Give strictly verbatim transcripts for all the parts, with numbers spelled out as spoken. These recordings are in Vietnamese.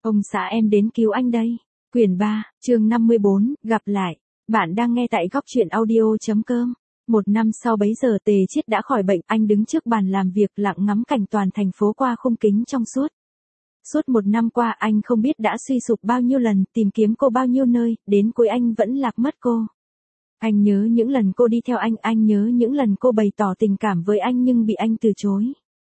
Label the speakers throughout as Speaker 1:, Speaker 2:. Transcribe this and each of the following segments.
Speaker 1: Ông xã em đến cứu anh đây. Quyển ba, chương năm mươi bốn, gặp lại. Bạn đang nghe tại góc truyện audio.com. Một năm sau bấy giờ Tề Chiết đã khỏi bệnh, anh đứng trước bàn làm việc lặng ngắm cảnh toàn thành phố qua khung kính trong suốt. Suốt một năm qua anh không biết đã suy sụp bao nhiêu lần, tìm kiếm cô bao nhiêu nơi, đến cuối anh vẫn lạc mất cô. Anh nhớ những lần cô đi theo anh, anh nhớ những lần cô bày tỏ tình cảm với anh nhưng bị anh từ chối.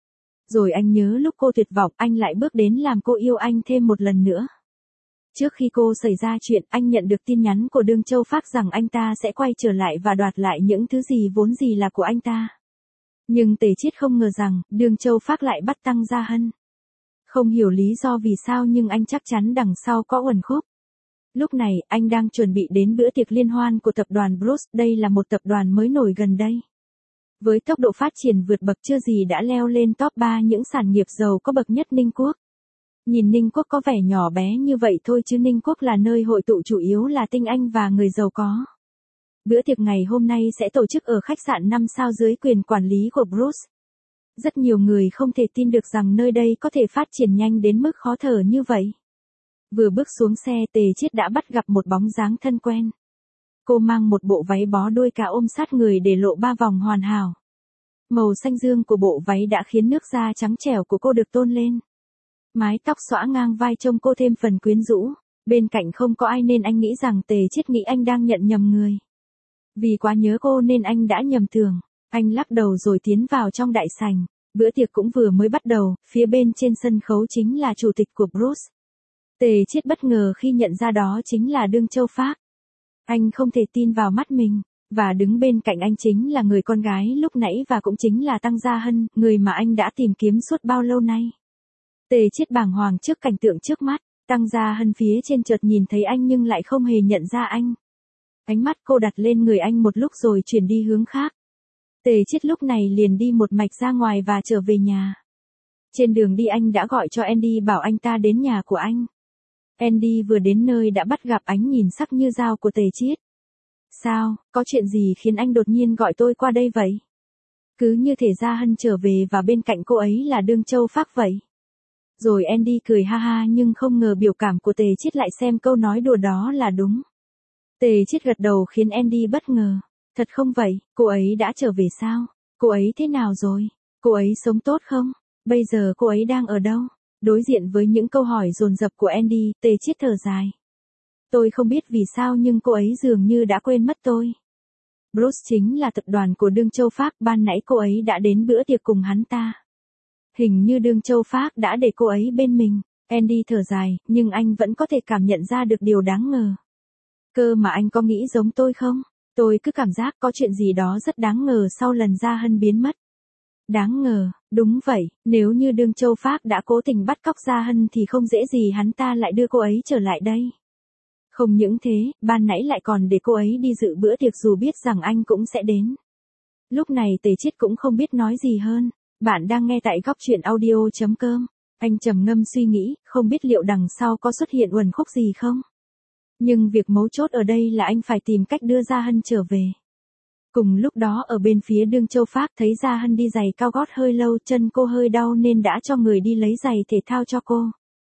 Speaker 1: Rồi anh nhớ lúc cô tuyệt vọng, anh lại bước đến làm cô yêu anh thêm một lần nữa. Trước khi cô xảy ra chuyện, anh nhận được tin nhắn của Đương Châu Phác rằng anh ta sẽ quay trở lại và đoạt lại những thứ gì vốn gì là của anh ta. Nhưng Tề Chiết không ngờ rằng, Đương Châu Phác lại bắt Tăng Gia Hân. Không hiểu lý do vì sao nhưng anh chắc chắn đằng sau có uẩn khúc. Lúc này, anh đang chuẩn bị đến bữa tiệc liên hoan của tập đoàn Bruce, đây là một tập đoàn mới nổi gần đây. Với tốc độ phát triển vượt bậc chưa gì đã leo lên top ba những sản nghiệp giàu có bậc nhất Ninh Quốc. Nhìn Ninh Quốc có vẻ nhỏ bé như vậy thôi chứ Ninh Quốc là nơi hội tụ chủ yếu là tinh anh và người giàu có. Bữa tiệc ngày hôm nay sẽ tổ chức ở khách sạn năm sao dưới quyền quản lý của Bruce. Rất nhiều người không thể tin được rằng nơi đây có thể phát triển nhanh đến mức khó thở như vậy. Vừa bước xuống xe Tề Chiết đã bắt gặp một bóng dáng thân quen. Cô mang một bộ váy bó đuôi cá ôm sát người để lộ ba vòng hoàn hảo. Màu xanh dương của bộ váy đã khiến nước da trắng trẻo của cô được tôn lên. Mái tóc xõa ngang vai trông cô thêm phần quyến rũ. Bên cạnh không có ai nên anh nghĩ rằng Tề Chiết nghĩ anh đang nhận nhầm người. Vì quá nhớ cô nên anh đã nhầm tưởng. Anh lắc đầu rồi tiến vào trong đại sảnh. Bữa tiệc cũng vừa mới bắt đầu, phía bên trên sân khấu chính là chủ tịch của Bruce. Tề Chiết bất ngờ khi nhận ra đó chính là Đương Châu Phác. Anh không thể tin vào mắt mình, và đứng bên cạnh anh chính là người con gái lúc nãy và cũng chính là Tăng Gia Hân, người mà anh đã tìm kiếm suốt bao lâu nay. Tề Chiết bàng hoàng trước cảnh tượng trước mắt, Tăng Gia Hân phía trên chợt nhìn thấy anh nhưng lại không hề nhận ra anh. Ánh mắt cô đặt lên người anh một lúc rồi chuyển đi hướng khác. Tề Chiết lúc này liền đi một mạch ra ngoài và trở về nhà. Trên đường đi anh đã gọi cho Andy bảo anh ta đến nhà của anh. Andy vừa đến nơi đã bắt gặp ánh nhìn sắc như dao của Tề Chiết. Sao, có chuyện gì khiến anh đột nhiên gọi tôi qua đây vậy? Cứ như thể Gia Hân trở về và bên cạnh cô ấy là Đương Châu Phác vậy. Rồi Andy cười ha ha nhưng không ngờ biểu cảm của Tề Chiết lại xem câu nói đùa đó là đúng. Tề Chiết gật đầu khiến Andy bất ngờ. Thật không vậy, cô ấy đã trở về sao? Cô ấy thế nào rồi? Cô ấy sống tốt không? Bây giờ cô ấy đang ở đâu? Đối diện với những câu hỏi dồn dập của Andy, Tề Chiết thở dài. Tôi không biết vì sao nhưng cô ấy dường như đã quên mất tôi. Bruce chính là tập đoàn của Đương Châu Phác, ban nãy cô ấy đã đến bữa tiệc cùng hắn ta. Hình như Đương Châu Phác đã để cô ấy bên mình. Andy thở dài, nhưng anh vẫn có thể cảm nhận ra được điều đáng ngờ. Cơ mà anh có nghĩ giống tôi không? Tôi cứ cảm giác có chuyện gì đó rất đáng ngờ sau lần Gia Hân biến mất. Đáng ngờ, đúng vậy, nếu như Đương Châu Phác đã cố tình bắt cóc Gia Hân thì không dễ gì hắn ta lại đưa cô ấy trở lại đây. Không những thế, ban nãy lại còn để cô ấy đi dự bữa tiệc dù biết rằng anh cũng sẽ đến. Lúc này Tề Chiết cũng không biết nói gì hơn. Bạn đang nghe tại góc truyện audio.com. Anh trầm ngâm suy nghĩ, không biết liệu đằng sau có xuất hiện uẩn khúc gì không? Nhưng việc mấu chốt ở đây là anh phải tìm cách đưa Gia Hân trở về. Cùng lúc đó ở bên phía Đương Châu Phác thấy Gia Hân đi giày cao gót hơi lâu, chân cô hơi đau nên đã cho người đi lấy giày thể thao cho cô.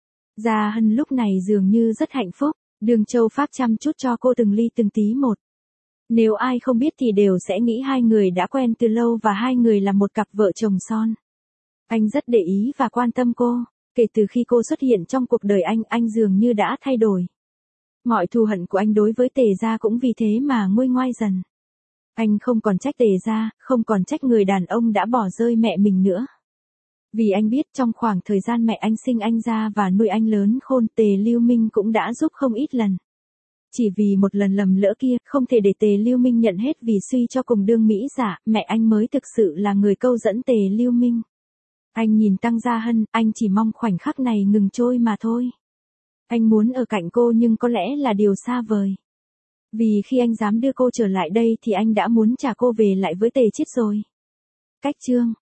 Speaker 1: Gia Hân lúc này dường như rất hạnh phúc, Đương Châu Phác chăm chút cho cô từng ly từng tí một. Nếu ai không biết thì đều sẽ nghĩ hai người đã quen từ lâu và hai người là một cặp vợ chồng son. Anh rất để ý và quan tâm cô, kể từ khi cô xuất hiện trong cuộc đời anh, anh dường như đã thay đổi. Mọi thù hận của anh đối với Tề gia cũng vì thế mà nguôi ngoai dần. Anh không còn trách Tề gia, không còn trách người đàn ông đã bỏ rơi mẹ mình nữa. Vì anh biết trong khoảng thời gian mẹ anh sinh anh ra và nuôi anh lớn khôn, Tề Lưu Minh cũng đã giúp không ít lần. Chỉ vì một lần lầm lỡ kia, không thể để Tề Lưu Minh nhận hết vì suy cho cùng đương mỹ giả, mẹ anh mới thực sự là người câu dẫn Tề Lưu Minh. Anh nhìn Tăng Gia Hân, anh chỉ mong khoảnh khắc này ngừng trôi mà thôi. Anh muốn ở cạnh cô nhưng có lẽ là điều xa vời. Vì khi anh dám đưa cô trở lại đây thì anh đã muốn trả cô về lại với Tề Chiết rồi. Cách chương